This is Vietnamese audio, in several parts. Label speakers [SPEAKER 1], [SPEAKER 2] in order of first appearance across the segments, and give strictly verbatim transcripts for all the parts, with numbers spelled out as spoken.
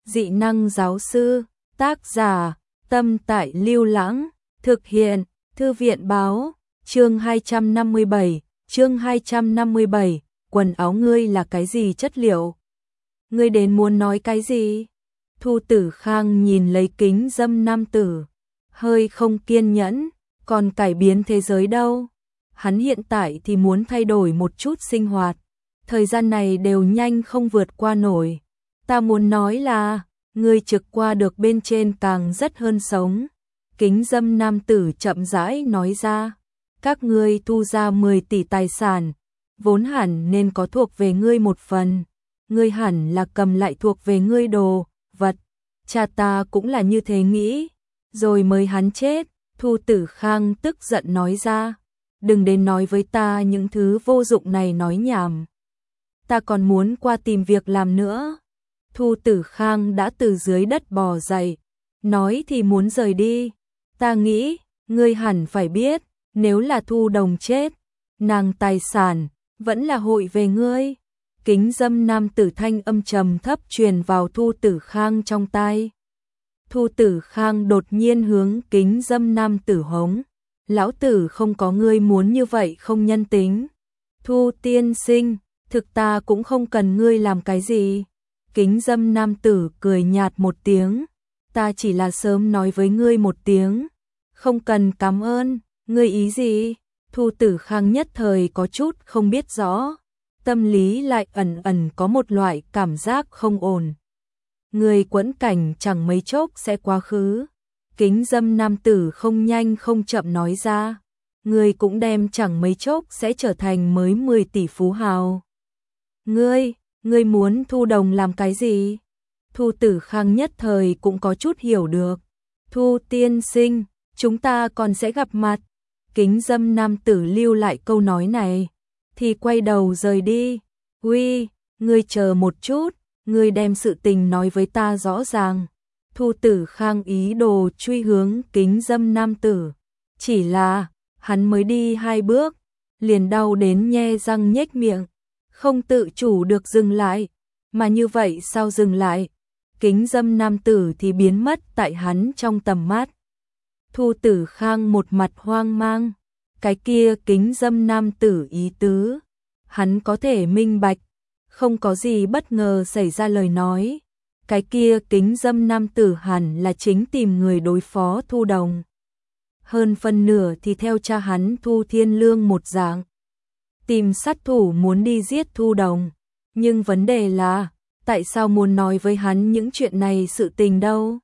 [SPEAKER 1] Dị năng giáo sư, tác giả, Tâm Tại Lưu Lãng, thực hiện, Thư viện báo, chương hai trăm năm mươi bảy, chương hai trăm năm mươi bảy, quần áo ngươi là cái gì chất liệu? Ngươi đến muốn nói cái gì? Thu Tử Khang nhìn lấy kính dâm nam tử, hơi không kiên nhẫn, còn cải biến thế giới đâu? Hắn hiện tại thì muốn thay đổi một chút sinh hoạt, thời gian này đều nhanh không vượt qua nổi. Ta muốn nói là, ngươi trực qua được bên trên càng rất hơn sống. Kính dâm nam tử chậm rãi nói ra, các ngươi thu ra mười tỷ tài sản, vốn hẳn nên có thuộc về ngươi một phần, ngươi hẳn là cầm lại thuộc về ngươi đồ vật. Cha ta cũng là như thế nghĩ, rồi mới hắn chết. Thu Tử Khang tức giận nói ra, đừng đến nói với ta những thứ vô dụng này nói nhảm. Ta còn muốn qua tìm việc làm nữa. Thu Tử Khang đã từ dưới đất bò dậy, nói thì muốn rời đi. Ta nghĩ, ngươi hẳn phải biết, nếu là Thu Đồng chết, nàng tài sản vẫn là hội về ngươi. Kính dâm nam tử thanh âm trầm thấp truyền vào Thu Tử Khang trong tai. Thu Tử Khang đột nhiên hướng kính dâm nam tử hống, lão tử không có ngươi muốn như vậy không nhân tính. Thu tiên sinh, thực ta cũng không cần ngươi làm cái gì. Kính dâm nam tử cười nhạt một tiếng, ta chỉ là sớm nói với ngươi một tiếng, không cần cảm ơn. Ngươi ý gì? Thu Tử Khang nhất thời có chút không biết rõ, tâm lý lại ẩn ẩn có một loại cảm giác không ổn. Người quẫn cảnh chẳng mấy chốc sẽ quá khứ. Kính dâm nam tử không nhanh không chậm nói ra, người cũng đem chẳng mấy chốc sẽ trở thành mới mười tỷ phú hào. Ngươi, ngươi muốn Thu Đồng làm cái gì? Thu Tử Khang nhất thời cũng có chút hiểu được. Thu tiên sinh, chúng ta còn sẽ gặp mặt. Kính dâm nam tử lưu lại câu nói này, thì quay đầu rời đi. Uy, ngươi chờ một chút, ngươi đem sự tình nói với ta rõ ràng. Thu Tử Khang ý đồ truy hướng kính dâm nam tử, chỉ là hắn mới đi hai bước, liền đau đến nhe răng nhếch miệng, không tự chủ được dừng lại. Mà như vậy sao dừng lại? Kính dâm nam tử thì biến mất tại hắn trong tầm mắt. Thu Tử Khang một mặt hoang mang, cái kia kính dâm nam tử ý tứ, hắn có thể minh bạch, không có gì bất ngờ xảy ra lời nói. Cái kia kính dâm nam tử hẳn là chính tìm người đối phó Thu Đồng. Hơn phân nửa thì theo cha hắn Thu Thiên Lương một dạng, tìm sát thủ muốn đi giết Thu Đồng. Nhưng vấn đề là, tại sao muốn nói với hắn những chuyện này sự tình đâu?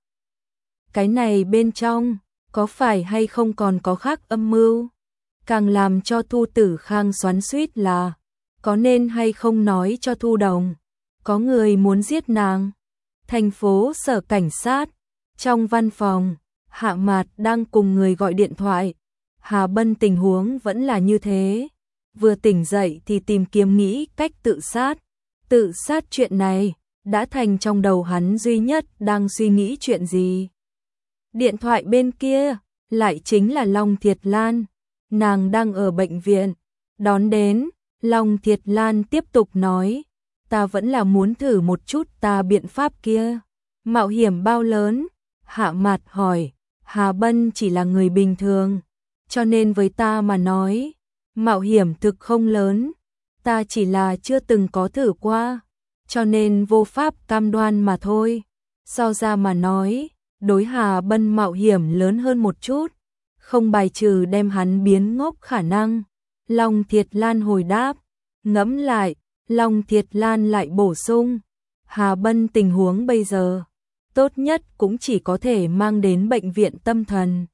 [SPEAKER 1] Cái này bên trong, có phải hay không còn có khác âm mưu? Càng làm cho Thu Tử Khang xoắn xuýt là, có nên hay không nói cho Thu Đồng, có người muốn giết nàng. Thành phố sở cảnh sát, trong văn phòng, Hạ Mạt đang cùng người gọi điện thoại. Hà Bân tình huống vẫn là như thế, vừa tỉnh dậy thì tìm kiếm nghĩ cách tự sát. Tự sát chuyện này đã thành trong đầu hắn duy nhất đang suy nghĩ chuyện gì. Điện thoại bên kia lại chính là Long Thiệt Lan, nàng đang ở bệnh viện. Đón đến, Long Thiệt Lan tiếp tục nói, ta vẫn là muốn thử một chút ta biện pháp kia. Mạo hiểm bao lớn? Hạ Mạt hỏi. Hà Bân chỉ là người bình thường, cho nên với ta mà nói, mạo hiểm thực không lớn. Ta chỉ là chưa từng có thử qua, cho nên vô pháp cam đoan mà thôi. So ra mà nói, đối Hà Bân mạo hiểm lớn hơn một chút, không bài trừ đem hắn biến ngốc khả năng. Long Thiệt Lan hồi đáp. Ngẫm lại, Long Thiệt Lan lại bổ sung, Hà Bân tình huống bây giờ, tốt nhất cũng chỉ có thể mang đến bệnh viện tâm thần.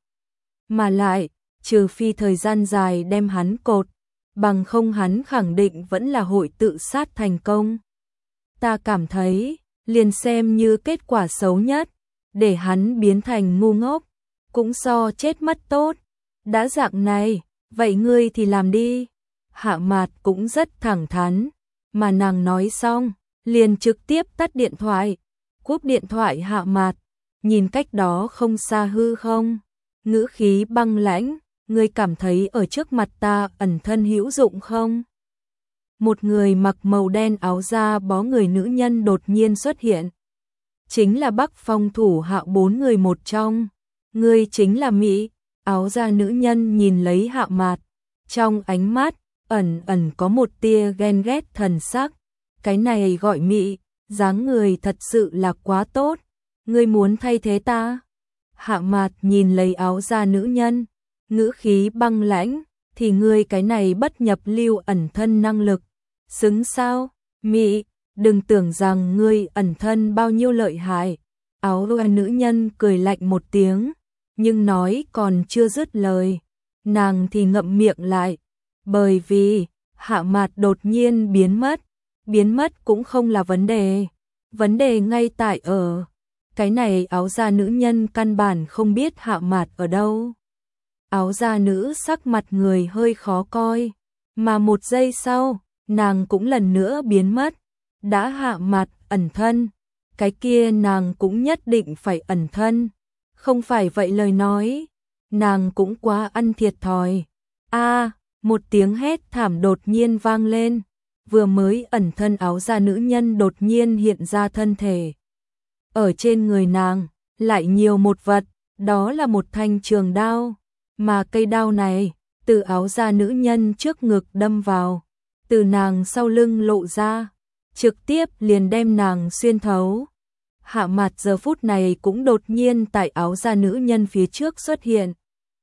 [SPEAKER 1] Mà lại, trừ phi thời gian dài đem hắn cột, bằng không hắn khẳng định vẫn là hội tự sát thành công. Ta cảm thấy, liền xem như kết quả xấu nhất, để hắn biến thành ngu ngốc, cũng so chết mất tốt. Đã dạng này, vậy ngươi thì làm đi. Hạ Mạt cũng rất thẳng thắn, mà nàng nói xong, liền trực tiếp tắt điện thoại. Cúp điện thoại Hạ Mạt, nhìn cách đó không xa hư không, ngữ khí băng lãnh, ngươi cảm thấy ở trước mặt ta ẩn thân hữu dụng không? Một người mặc màu đen áo da bó người nữ nhân đột nhiên xuất hiện. chính là Bắc Phong thủ hạ bốn người một trong. Ngươi chính là Mỹ. Áo da nữ nhân nhìn lấy Hạ Mạt, trong ánh mắt ẩn ẩn có một tia ghen ghét thần sắc. Cái này gọi Mỹ, dáng người thật sự là quá tốt. Ngươi muốn thay thế ta? Hạ Mạt nhìn lấy áo da nữ nhân, ngữ khí băng lãnh, thì ngươi cái này bất nhập lưu ẩn thân năng lực, xứng sao? Mỹ, đừng tưởng rằng ngươi ẩn thân bao nhiêu lợi hại. Áo da nữ nhân cười lạnh một tiếng, nhưng nói còn chưa dứt lời, nàng thì ngậm miệng lại, bởi vì Hạ Mạt đột nhiên biến mất. Biến mất cũng không là vấn đề, vấn đề ngay tại ở cái này áo da nữ nhân căn bản không biết Hạ Mạt ở đâu. Áo da nữ sắc mặt người hơi khó coi, mà một giây sau, nàng cũng lần nữa biến mất. Đã Hạ Mạt ẩn thân, cái kia nàng cũng nhất định phải ẩn thân. Không phải vậy lời nói, nàng cũng quá ăn thiệt thòi. A, một tiếng hét thảm đột nhiên vang lên, vừa mới ẩn thân áo da nữ nhân đột nhiên hiện ra thân thể. Ở trên người nàng, lại nhiều một vật, đó là một thanh trường đao, mà cây đao này, từ áo da nữ nhân trước ngực đâm vào, từ nàng sau lưng lộ ra, trực tiếp liền đem nàng xuyên thấu. Hạ Mạt giờ phút này cũng đột nhiên tại áo da nữ nhân phía trước xuất hiện,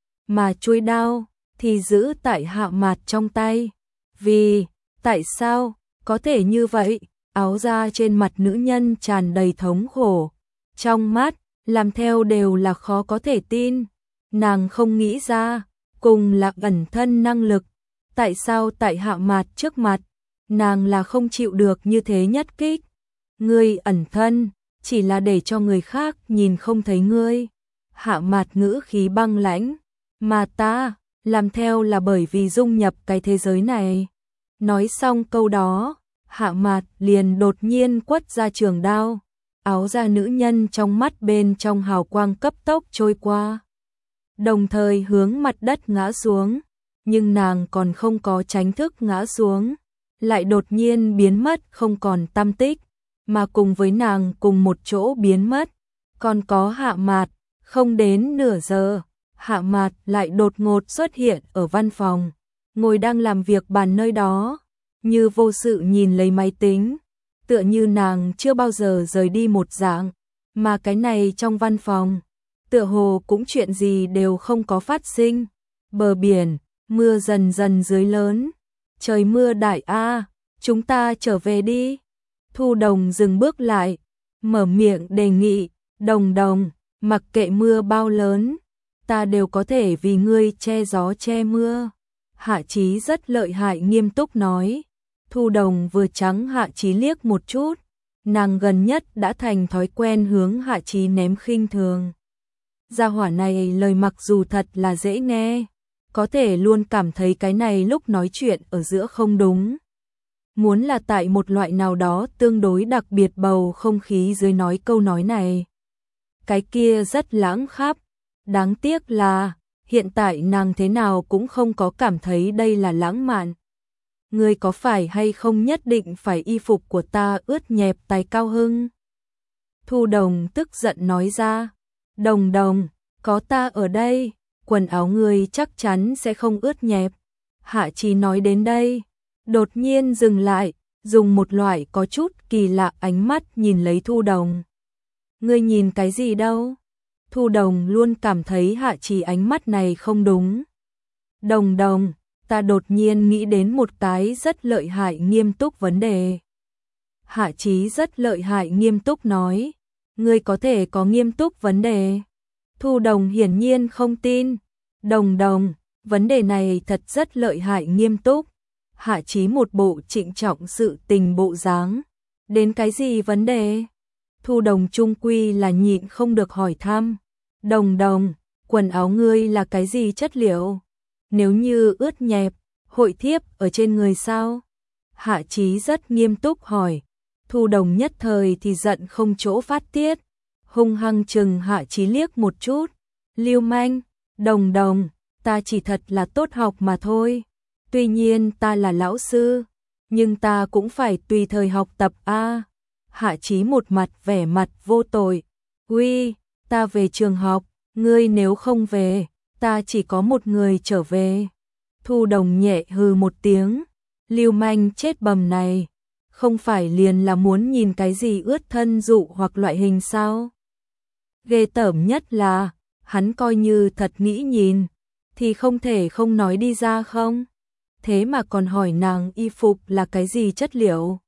[SPEAKER 1] mà chuôi đao thì giữ tại Hạ Mạt trong tay. Vì, tại sao, có thể như vậy? Áo da trên mặt nữ nhân tràn đầy thống khổ, trong mắt, làm theo đều là khó có thể tin. Nàng không nghĩ ra, cùng là ẩn thân năng lực, tại sao tại Hạ Mạt trước mặt, nàng là không chịu được như thế nhất kích. Ngươi ẩn thân, chỉ là để cho người khác nhìn không thấy ngươi. Hạ Mạt ngữ khí băng lãnh, mà ta, làm theo là bởi vì dung nhập cái thế giới này. Nói xong câu đó, Hạ Mạt liền đột nhiên quất ra trường đao, áo da nữ nhân trong mắt bên trong hào quang cấp tốc trôi qua, đồng thời hướng mặt đất ngã xuống, nhưng nàng còn không có tránh thức ngã xuống, lại đột nhiên biến mất không còn tăm tích, mà cùng với nàng cùng một chỗ biến mất, còn có Hạ Mạt. Không đến nửa giờ, Hạ Mạt lại đột ngột xuất hiện ở văn phòng, ngồi đang làm việc bàn nơi đó, như vô sự nhìn lấy máy tính, tựa như nàng chưa bao giờ rời đi một dạng, mà cái này trong văn phòng, tựa hồ cũng chuyện gì đều không có phát sinh. Bờ biển, mưa dần dần dưới lớn, trời mưa đại a, chúng ta trở về đi. Thu Đồng dừng bước lại, mở miệng đề nghị, Đồng Đồng, mặc kệ mưa bao lớn, ta đều có thể vì ngươi che gió che mưa. Hạ Chí rất lợi hại nghiêm túc nói. Thu Đồng vừa trắng Hạ Chí liếc một chút, nàng gần nhất đã thành thói quen hướng Hạ Chí ném khinh thường. Gia hỏa này lời mặc dù thật là dễ nghe, có thể luôn cảm thấy cái này lúc nói chuyện ở giữa không đúng. Muốn là tại một loại nào đó tương đối đặc biệt bầu không khí dưới nói câu nói này, cái kia rất lãng khắp. Đáng tiếc là, hiện tại nàng thế nào cũng không có cảm thấy đây là lãng mạn. Ngươi có phải hay không nhất định phải y phục của ta ướt nhẹp Tài Cao Hưng? Thu Đồng tức giận nói ra. Đồng Đồng, có ta ở đây, quần áo ngươi chắc chắn sẽ không ướt nhẹp. Hạ Chí nói đến đây, đột nhiên dừng lại, dùng một loại có chút kỳ lạ ánh mắt nhìn lấy Thu Đồng. Ngươi nhìn cái gì đâu? Thu Đồng luôn cảm thấy Hạ Chí ánh mắt này không đúng. Đồng Đồng, ta đột nhiên nghĩ đến một cái rất lợi hại nghiêm túc vấn đề. Hạ Chí rất lợi hại nghiêm túc nói. Ngươi có thể có nghiêm túc vấn đề? Thu Đồng hiển nhiên không tin. Đồng Đồng, vấn đề này thật rất lợi hại nghiêm túc. Hạ Chí một bộ trịnh trọng sự tình bộ dáng. Đến cái gì vấn đề? Thu Đồng chung quy là nhịn không được hỏi thăm. Đồng Đồng, quần áo ngươi là cái gì chất liệu? Nếu như ướt nhẹp, hội thiếp ở trên người sao? Hạ Chí rất nghiêm túc hỏi. Thu Đồng nhất thời thì giận không chỗ phát tiết, hung hăng chừng Hạ Chí liếc một chút. Lưu manh, Đồng Đồng, ta chỉ thật là tốt học mà thôi. Tuy nhiên ta là lão sư, nhưng ta cũng phải tùy thời học tập a. Hạ Chí một mặt vẻ mặt vô tội. Uy, ta về trường học, ngươi nếu không về, ta chỉ có một người trở về. Thu Đồng nhẹ hừ một tiếng, lưu manh chết bầm này, không phải liền là muốn nhìn cái gì ướt thân dụ hoặc loại hình sao? Ghê tởm nhất là, hắn coi như thật nghĩ nhìn, thì không thể không nói đi ra không? Thế mà còn hỏi nàng y phục là cái gì chất liệu?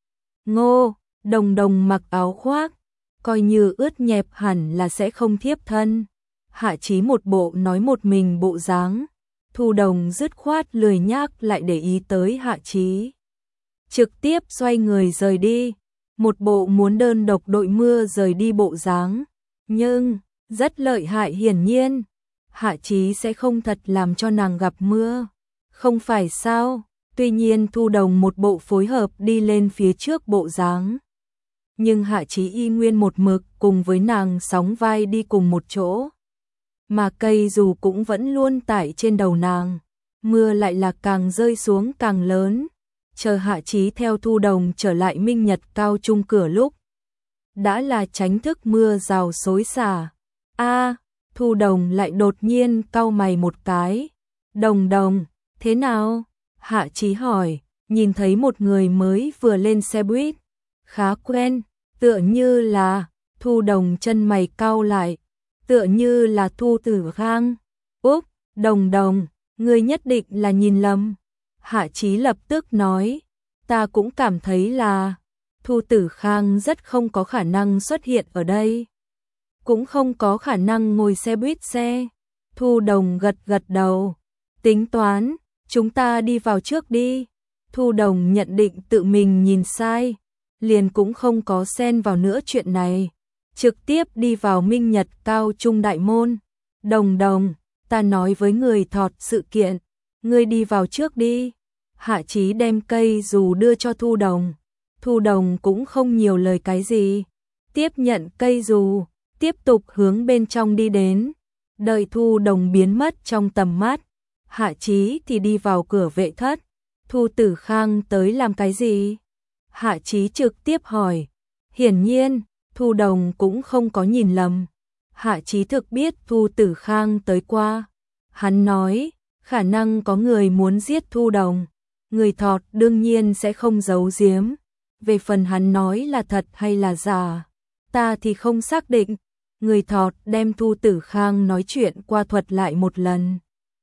[SPEAKER 1] Ngô, Đồng Đồng mặc áo khoác, coi như ướt nhẹp hẳn là sẽ không thiếp thân. Hạ Chí một bộ nói một mình bộ dáng. Thu Đồng dứt khoát lười nhác lại để ý tới Hạ Chí. Trực tiếp xoay người rời đi, một bộ muốn đơn độc đội mưa rời đi bộ dáng. Nhưng, rất lợi hại hiển nhiên, Hạ Chí sẽ không thật làm cho nàng gặp mưa. Không phải sao, tuy nhiên Thu Đồng một bộ phối hợp đi lên phía trước bộ dáng. Nhưng Hạ Chí y nguyên một mực cùng với nàng sóng vai đi cùng một chỗ. Mà cây dù cũng vẫn luôn tải trên đầu nàng, mưa lại là càng rơi xuống càng lớn. Chờ Hạ Chí theo Thu Đồng trở lại Minh Nhật cao trung cửa lúc, đã là tránh thức mưa rào xối xả. A, Thu Đồng lại đột nhiên cau mày một cái. Đồng Đồng, thế nào? Hạ Chí hỏi, nhìn thấy một người mới vừa lên xe buýt, khá quen, tựa như là, Thu Đồng chân mày cau lại, tựa như là Thu Tử Khang. Úp, Đồng Đồng, ngươi nhất định là nhìn lầm. Hạ Chí lập tức nói, ta cũng cảm thấy là Thu Tử Khang rất không có khả năng xuất hiện ở đây. Cũng không có khả năng ngồi xe buýt xe. Thu Đồng gật gật đầu, tính toán, chúng ta đi vào trước đi. Thu Đồng nhận định tự mình nhìn sai, liền cũng không có xen vào nữa chuyện này. Trực tiếp đi vào Minh Nhật cao trung đại môn. Đồng Đồng, ta nói với người thọt sự kiện, ngươi đi vào trước đi. Hạ Chí đem cây dù đưa cho Thu Đồng. Thu Đồng cũng không nhiều lời cái gì, tiếp nhận cây dù, tiếp tục hướng bên trong đi đến. Đợi Thu Đồng biến mất trong tầm mắt, Hạ Chí thì đi vào cửa vệ thất. Thu Tử Khang tới làm cái gì? Hạ Chí trực tiếp hỏi. Hiển nhiên, Thu Đồng cũng không có nhìn lầm. Hạ Chí thực biết Thu Tử Khang tới qua. Hắn nói, khả năng có người muốn giết Thu Đồng. Người thọt đương nhiên sẽ không giấu giếm. Về phần hắn nói là thật hay là giả, ta thì không xác định. Người thọt đem Thu Tử Khang nói chuyện qua thuật lại một lần.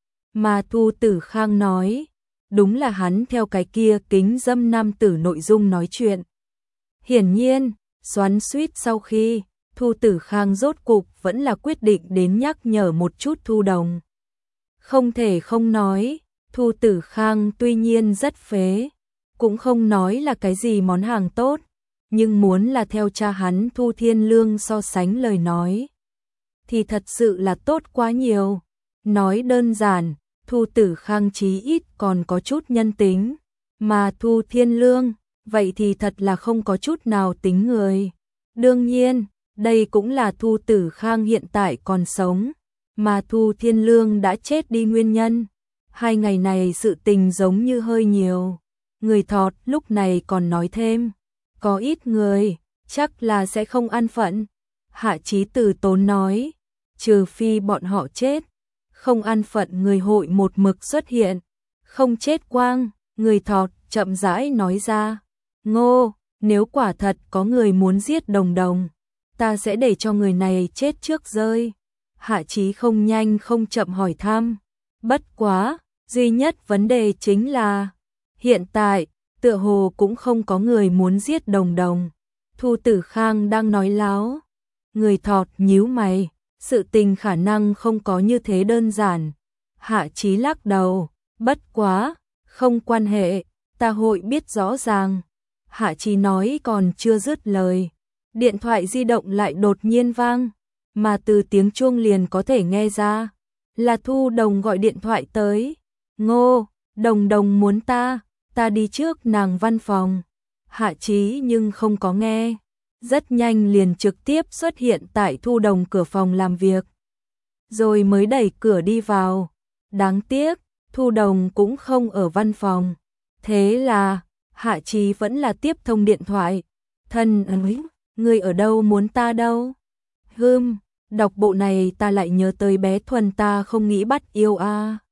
[SPEAKER 1] Mà Thu Tử Khang nói, đúng là hắn theo cái kia kính dâm nam tử nội dung nói chuyện. Hiển nhiên, xoắn suýt sau khi, Thu Tử Khang rốt cục vẫn là quyết định đến nhắc nhở một chút Thu Đồng. Không thể không nói, Thu Tử Khang tuy nhiên rất phế, cũng không nói là cái gì món hàng tốt, nhưng muốn là theo cha hắn Thu Thiên Lương so sánh lời nói, thì thật sự là tốt quá nhiều. Nói đơn giản, Thu Tử Khang chí ít còn có chút nhân tính, mà Thu Thiên Lương, vậy thì thật là không có chút nào tính người. Đương nhiên, đây cũng là Thu Tử Khang hiện tại còn sống, mà Thu Thiên Lương đã chết đi nguyên nhân. Hai ngày này sự tình giống như hơi nhiều. Người thọt lúc này còn nói thêm, có ít người, chắc là sẽ không an phận. Hạ Chí từ tốn nói, trừ phi bọn họ chết, không an phận người hội một mực xuất hiện, không chết quang. Người thọt chậm rãi nói ra, Ngô, nếu quả thật có người muốn giết Đồng Đồng, ta sẽ để cho người này chết trước rơi. Hạ Chí không nhanh không chậm hỏi thăm, bất quá, duy nhất vấn đề chính là, hiện tại, tựa hồ cũng không có người muốn giết Đồng Đồng. Thu Tử Khang đang nói láo. Người thọt nhíu mày, sự tình khả năng không có như thế đơn giản. Hạ Chí lắc đầu, bất quá, không quan hệ, ta hội biết rõ ràng. Hạ Chí nói còn chưa dứt lời, điện thoại di động lại đột nhiên vang, mà từ tiếng chuông liền có thể nghe ra, là Thu Đồng gọi điện thoại tới. Ngô, Đồng Đồng muốn ta, ta đi trước nàng văn phòng. Hạ Chí nhưng không có nghe, rất nhanh liền trực tiếp xuất hiện tại Thu Đồng cửa phòng làm việc, rồi mới đẩy cửa đi vào. Đáng tiếc, Thu Đồng cũng không ở văn phòng. Thế là, Hạ Chí vẫn là tiếp thông điện thoại. Thân ơi, ngươi ở đâu muốn ta đâu? Hừm, đọc bộ này ta lại nhớ tới bé Thuần ta không nghĩ bắt yêu a. À.